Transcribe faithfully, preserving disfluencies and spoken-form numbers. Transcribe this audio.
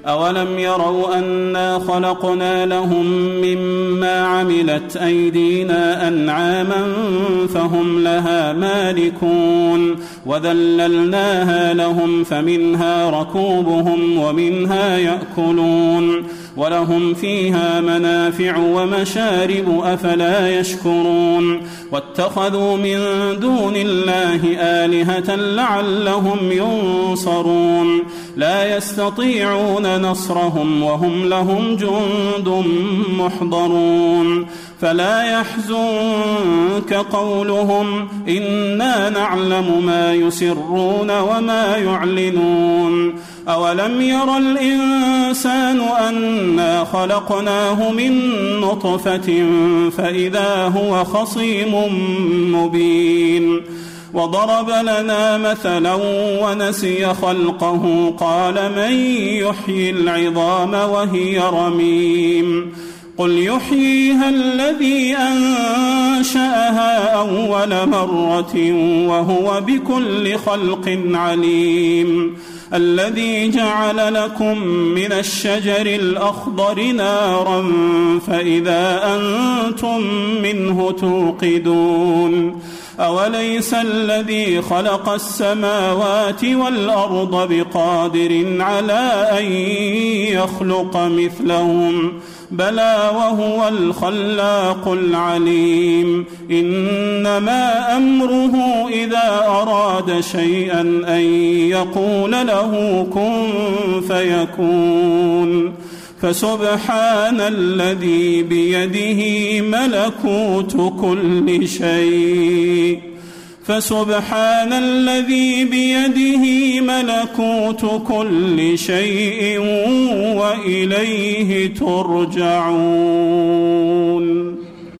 أولم يروا أنا خلقنا لهم مما عملت أيدينا أنعاما فهم لها مالكون وذللناها لهم فمنها ركوبهم ومنها يأكلون ولهم فيها منافع ومشارب أفلا يشكرون واتخذوا من دون الله آلهة لعلهم ينصرون لا يستطيعون نصرهم وهم لهم جند محضرون فلا يحزنك قولهم إنا نعلم ما يسرون وما يعلنون أولم ير الإنسان أنا خلقناه من نطفة فإذا هو خصيم مبين وضرب لنا مثلا ونسي خلقه قال من يحيي العظام وهي رميم قل يحييها الذي أنشأها أول مرة وهو بكل خلق عليم الذي جعل لكم من الشجر الأخضر نارا فإذا أنتم منه توقدون أوليس الذي خلق السماوات والأرض بقادر على أن يخلق مثلهم بلى وهو الخلاق العليم إنما أمره إذا أراد شيئا أن يقول له كن فيكون فسبحان الذي بيده ملكوت كل شيء فسبحان الذي بيده ملكوت كل شيء وإليه ترجعون.